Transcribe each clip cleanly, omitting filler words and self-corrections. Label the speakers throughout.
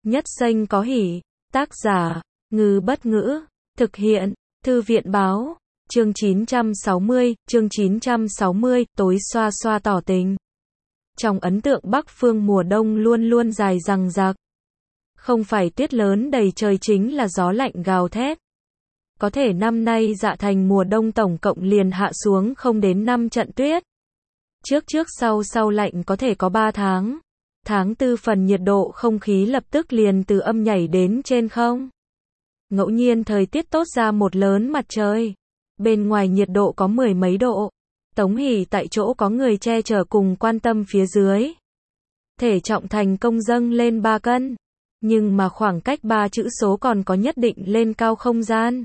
Speaker 1: Nhất Xanh có hỉ. Tác giả, Ngư Bất Ngữ. Thực hiện, Thư viện Báo. Chương 960, tối xoa xoa tỏ tình. Trong ấn tượng Bắc Phương mùa đông luôn luôn dài dằng dặc. Không phải tuyết lớn đầy trời chính là gió lạnh gào thét. Có thể năm nay Dạ Thành mùa đông tổng cộng liền hạ xuống không đến 5 trận tuyết. Trước sau lạnh có thể có 3 tháng. Tháng 4 phần nhiệt độ không khí lập tức liền từ âm nhảy đến trên không. Ngẫu nhiên thời tiết tốt ra một lớn mặt trời. Bên ngoài nhiệt độ có 10 mấy độ. Tống Hỷ tại chỗ có người che chở cùng quan tâm phía dưới. Thể trọng thành công dâng lên 3 cân. Nhưng mà khoảng cách 3 chữ số còn có nhất định lên cao không gian.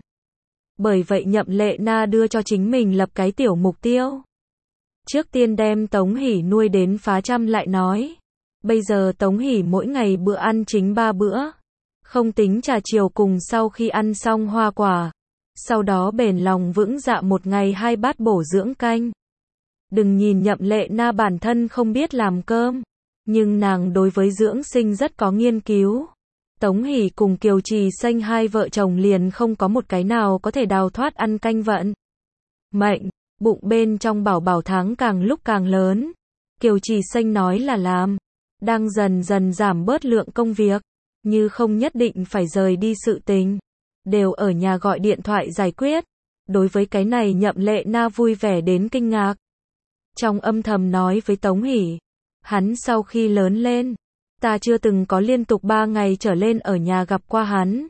Speaker 1: Bởi vậy Nhậm Lệ Na đưa cho chính mình lập cái tiểu mục tiêu. Trước tiên đem Tống Hỷ nuôi đến phá trăm lại nói. Bây giờ Tống Hỷ mỗi ngày bữa ăn chính 3 bữa. Không tính trà chiều cùng sau khi ăn xong hoa quả. Sau đó bền lòng vững dạ một ngày 2 bát bổ dưỡng canh. Đừng nhìn Nhậm Lệ Na bản thân không biết làm cơm. Nhưng nàng đối với dưỡng sinh rất có nghiên cứu. Tống Hỷ cùng Kiều Trì Xanh hai vợ chồng liền không có một cái nào có thể đào thoát ăn canh vận mệnh. Bụng bên trong bảo bảo tháng càng lúc càng lớn. Kiều Trì Xanh nói là làm. Đang dần dần giảm bớt lượng công việc. Như không nhất định phải rời đi sự tình. Đều ở nhà gọi điện thoại giải quyết. Đối với cái này Nhậm Lệ Na vui vẻ đến kinh ngạc. Trong âm thầm nói với Tống Hỷ. Hắn sau khi lớn lên. Ta chưa từng có liên tục 3 ngày trở lên ở nhà gặp qua hắn.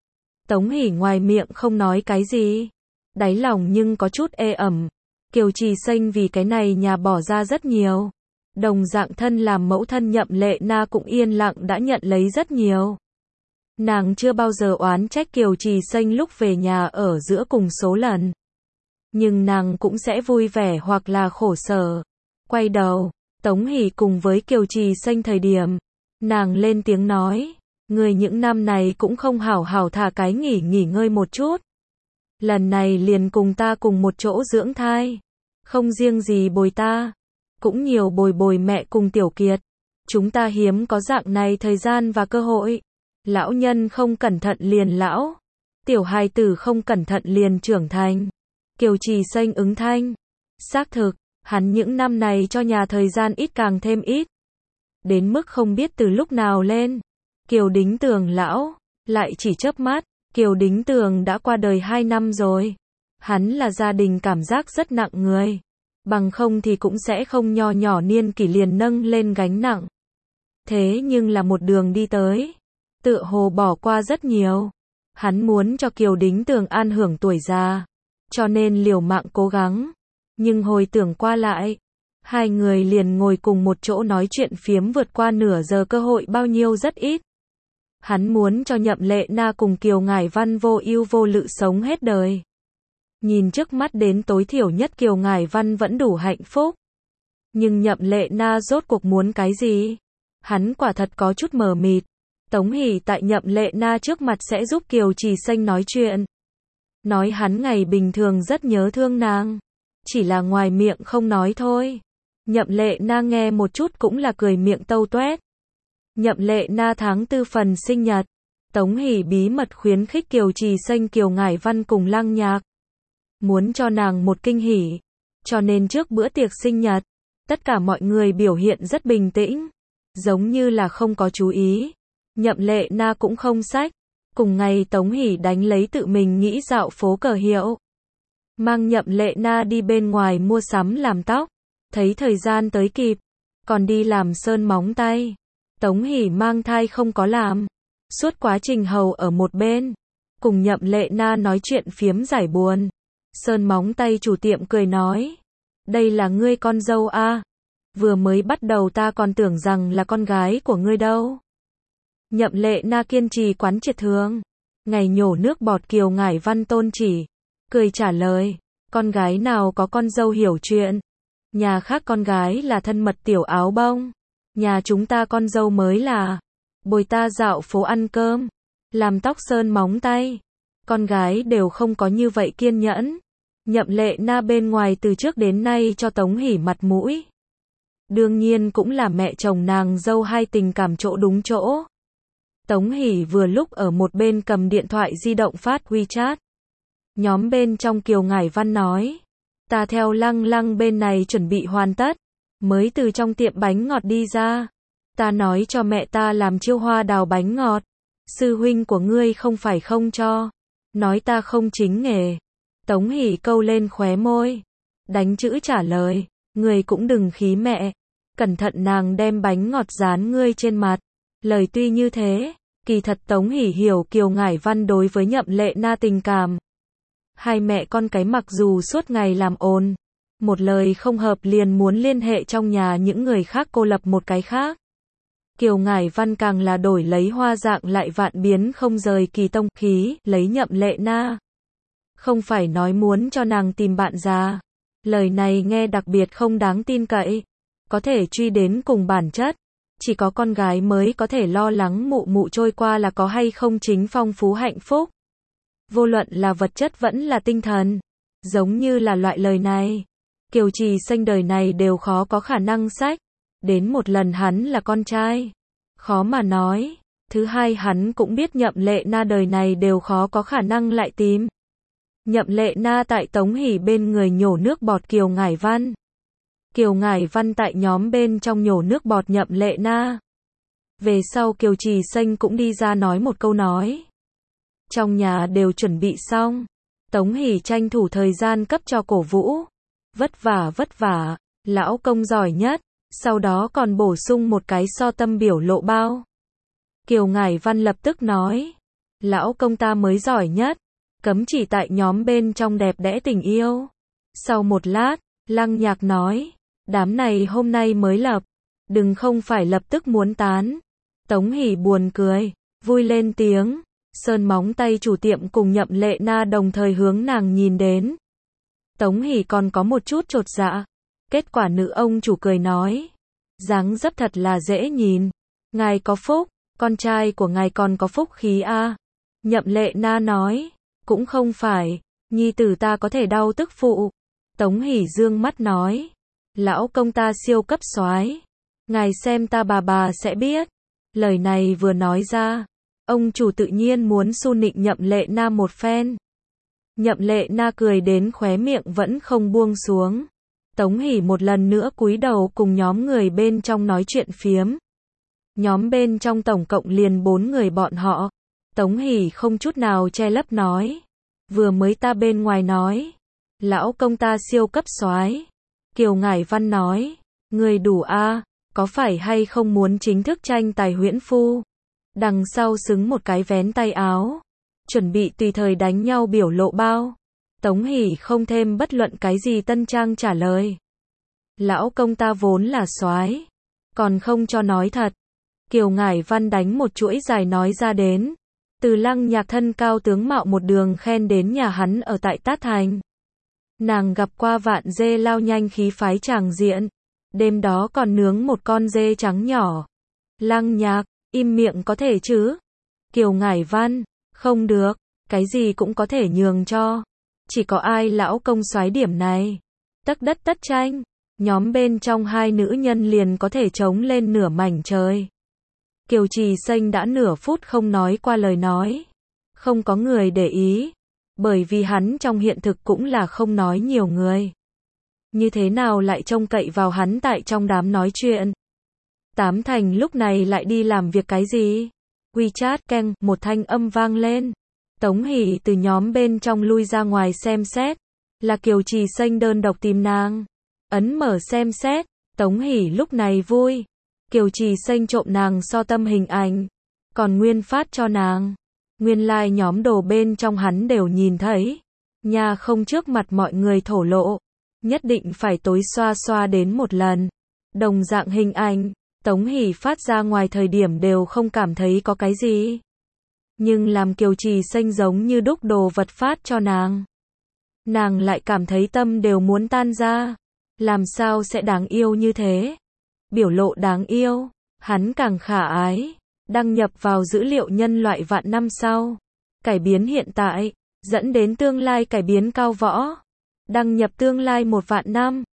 Speaker 1: Tống Hỷ ngoài miệng không nói cái gì. Đáy lòng nhưng có chút ê ẩm. Kiều Trì Xanh vì cái này nhà bỏ ra rất nhiều. Đồng dạng thân làm mẫu thân Nhậm Lệ Na cũng yên lặng đã nhận lấy rất nhiều. Nàng chưa bao giờ oán trách Kiều Trì Xanh lúc về nhà ở giữa cùng số lần. Nhưng nàng cũng sẽ vui vẻ hoặc là khổ sở. Quay đầu, Tống Hỷ cùng với Kiều Trì Xanh thời điểm. Nàng lên tiếng nói. Người những năm này cũng không hảo hảo thả cái nghỉ ngơi một chút. Lần này liền cùng ta cùng một chỗ dưỡng thai. Không riêng gì bồi ta. Cũng nhiều bồi mẹ cùng Tiểu Kiệt. Chúng ta hiếm có dạng này thời gian và cơ hội. Lão nhân không cẩn thận liền lão. Tiểu hài tử không cẩn thận liền trưởng thành. Kiều Trì Xanh ứng thanh. Xác thực, hắn những năm này cho nhà thời gian ít càng thêm ít. Đến mức không biết từ lúc nào lên. Kiều Đính Tường lão, lại chỉ chớp mắt. Kiều Đính Tường đã qua đời 2 năm rồi. Hắn là gia đình cảm giác rất nặng người. Bằng không thì cũng sẽ không nho nhỏ niên kỷ liền nâng lên gánh nặng. Thế nhưng là một đường đi tới. Tựa hồ bỏ qua rất nhiều. Hắn muốn cho Kiều Đính Tường an hưởng tuổi già. Cho nên liều mạng cố gắng. Nhưng hồi tưởng qua lại. Hai người liền ngồi cùng một chỗ nói chuyện phiếm vượt qua nửa giờ cơ hội bao nhiêu rất ít. Hắn muốn cho Nhậm Lệ Na cùng Kiều Ngải Văn vô ưu vô lự sống hết đời. Nhìn trước mắt đến tối thiểu nhất Kiều Ngải Văn vẫn đủ hạnh phúc. Nhưng Nhậm Lệ Na rốt cuộc muốn cái gì? Hắn quả thật có chút mờ mịt. Tống Hỷ tại Nhậm Lệ Na trước mặt sẽ giúp Kiều Trì Xanh nói chuyện. Nói hắn ngày bình thường rất nhớ thương nàng. Chỉ là ngoài miệng không nói thôi. Nhậm Lệ Na nghe một chút cũng là cười miệng tâu toét. Nhậm Lệ Na tháng 4 phần sinh nhật. Tống Hỷ bí mật khuyến khích Kiều Trì Xanh Kiều Ngải Văn cùng Lăng Nhạc. Muốn cho nàng một kinh hỉ. Cho nên trước bữa tiệc sinh nhật, tất cả mọi người biểu hiện rất bình tĩnh. Giống như là không có chú ý. Nhậm Lệ Na cũng không sách. Cùng ngày Tống Hỷ đánh lấy tự mình nghĩ dạo phố cờ hiệu. Mang Nhậm Lệ Na đi bên ngoài mua sắm làm tóc. Thấy thời gian tới kịp. Còn đi làm sơn móng tay. Tống Hỷ mang thai không có làm. Suốt quá trình hầu ở một bên. Cùng Nhậm Lệ Na nói chuyện phiếm giải buồn. Sơn móng tay chủ tiệm cười nói. Đây là ngươi con dâu a. Vừa mới bắt đầu ta còn tưởng rằng là con gái của ngươi đâu. Nhậm Lệ Na kiên trì quán triệt thường. Ngày nhổ nước bọt Kiều Ngải Văn tôn chỉ. Cười trả lời. Con gái nào có con dâu hiểu chuyện. Nhà khác con gái là thân mật tiểu áo bông. Nhà chúng ta con dâu mới là bồi ta dạo phố ăn cơm. Làm tóc sơn móng tay. Con gái đều không có như vậy kiên nhẫn. Nhậm Lệ Na bên ngoài từ trước đến nay cho Tống Hỷ mặt mũi. Đương nhiên cũng là mẹ chồng nàng dâu hai tình cảm chỗ đúng chỗ. Tống Hỷ vừa lúc ở một bên cầm điện thoại di động phát WeChat. Nhóm bên trong Kiều Ngải Văn nói, ta theo Lăng Lăng bên này chuẩn bị hoàn tất, mới từ trong tiệm bánh ngọt đi ra. Ta nói cho mẹ ta làm chiêu hoa đào bánh ngọt. Sư huynh của ngươi không phải không cho. Nói ta không chính nghề. Tống Hỷ câu lên khóe môi. Đánh chữ trả lời. Ngươi cũng đừng khí mẹ. Cẩn thận nàng đem bánh ngọt dán ngươi trên mặt. Lời tuy như thế, kỳ thật Tống Hỷ hiểu Kiều Ngải Văn đối với Nhậm Lệ Na tình cảm. Hai mẹ con cái mặc dù suốt ngày làm ồn, một lời không hợp liền muốn liên hệ trong nhà những người khác cô lập một cái khác. Kiều Ngải Văn càng là đổi lấy hoa dạng lại vạn biến không rời kỳ tông khí, lấy Nhậm Lệ Na. Không phải nói muốn cho nàng tìm bạn già. Lời này nghe đặc biệt không đáng tin cậy. Có thể truy đến cùng bản chất. Chỉ có con gái mới có thể lo lắng mụ mụ trôi qua là có hay không chính phong phú hạnh phúc. Vô luận là vật chất vẫn là tinh thần. Giống như là loại lời này. Kiều Trì Xanh đời này đều khó có khả năng sách. Đến một lần hắn là con trai. Khó mà nói. Thứ hai hắn cũng biết Nhậm Lệ Na đời này đều khó có khả năng lại tìm. Nhậm Lệ Na tại Tống Hỷ bên người nhổ nước bọt Kiều Ngải Văn. Kiều Ngải Văn tại nhóm bên trong nhổ nước bọt Nhậm Lệ Na. Về sau Kiều Trì Xanh cũng đi ra nói một câu nói. Trong nhà đều chuẩn bị xong. Tống Hỷ tranh thủ thời gian cấp cho cổ vũ. Vất vả, lão công giỏi nhất. Sau đó còn bổ sung một cái so tâm biểu lộ bao. Kiều Ngải Văn lập tức nói. Lão công ta mới giỏi nhất. Cấm chỉ tại nhóm bên trong đẹp đẽ tình yêu. Sau một lát, Lăng Nhạc nói. Đám này hôm nay mới lập. Đừng không phải lập tức muốn tán. Tống Hỷ buồn cười. Vui lên tiếng. Sơn móng tay chủ tiệm cùng Nhậm Lệ Na đồng thời hướng nàng nhìn đến. Tống Hỷ còn có một chút chột dạ. Kết quả nữ ông chủ cười nói. Dáng dấp thật là dễ nhìn. Ngài có phúc. Con trai của ngài còn có phúc khí a. Nhậm Lệ Na nói. Cũng không phải. Nhi tử ta có thể đau tức phụ. Tống Hỷ dương mắt nói. Lão công ta siêu cấp soái. Ngài xem ta bà sẽ biết. Lời này vừa nói ra. Ông chủ tự nhiên muốn su nịnh Nhậm Lệ Na một phen. Nhậm Lệ Na cười đến khóe miệng vẫn không buông xuống. Tống Hỷ một lần nữa cúi đầu cùng nhóm người bên trong nói chuyện phiếm. Nhóm bên trong tổng cộng liền 4 người bọn họ. Tống Hỷ không chút nào che lấp nói. Vừa mới ta bên ngoài nói. Lão công ta siêu cấp soái. Kiều Ngải Văn nói. Người đủ a, có phải hay không muốn chính thức tranh tài huyễn phu? Đằng sau xứng một cái vén tay áo. Chuẩn bị tùy thời đánh nhau biểu lộ bao. Tống Hỷ không thêm bất luận cái gì tân trang trả lời. Lão công ta vốn là soái. Còn không cho nói thật. Kiều Ngải Văn đánh một chuỗi dài nói ra đến. Từ Lăng Nhạc thân cao tướng mạo một đường khen đến nhà hắn ở tại Tát Thành. Nàng gặp qua vạn dê lao nhanh khí phái tràng diện. Đêm đó còn nướng một con dê trắng nhỏ. Lăng Nhạc, im miệng có thể chứ? Kiều Ngải Văn, không được, cái gì cũng có thể nhường cho. Chỉ có ai lão công soái điểm này. Tất đất tất tranh, nhóm bên trong hai nữ nhân liền có thể chống lên nửa mảnh trời. Kiều Trì Xanh đã nửa phút không nói qua lời nói. Không có người để ý. Bởi vì hắn trong hiện thực cũng là không nói nhiều người. Như thế nào lại trông cậy vào hắn tại trong đám nói chuyện. Tám Thành lúc này lại đi làm việc cái gì? WeChat keng, một thanh âm vang lên. Tống Hỷ từ nhóm bên trong lui ra ngoài xem xét. Là Kiều Trì Xanh đơn độc tìm nàng. Ấn mở xem xét. Tống Hỷ lúc này vui. Kiều Trì Xanh trộm nàng so tâm hình ảnh. Còn nguyên phát cho nàng. Nguyên lai nhóm đồ bên trong hắn đều nhìn thấy. Nhà không trước mặt mọi người thổ lộ. Nhất định phải tối xoa xoa đến một lần. Đồng dạng hình ảnh. Tống Hỷ phát ra ngoài thời điểm đều không cảm thấy có cái gì. Nhưng làm Kiều Trì Xanh giống như đúc đồ vật phát cho nàng. Nàng lại cảm thấy tâm đều muốn tan ra. Làm sao sẽ đáng yêu như thế? Biểu lộ đáng yêu. Hắn càng khả ái. Đăng nhập vào dữ liệu nhân loại vạn năm sau. Cải biến hiện tại. Dẫn đến tương lai cải biến cao võ. Đăng nhập tương lai 1 vạn năm.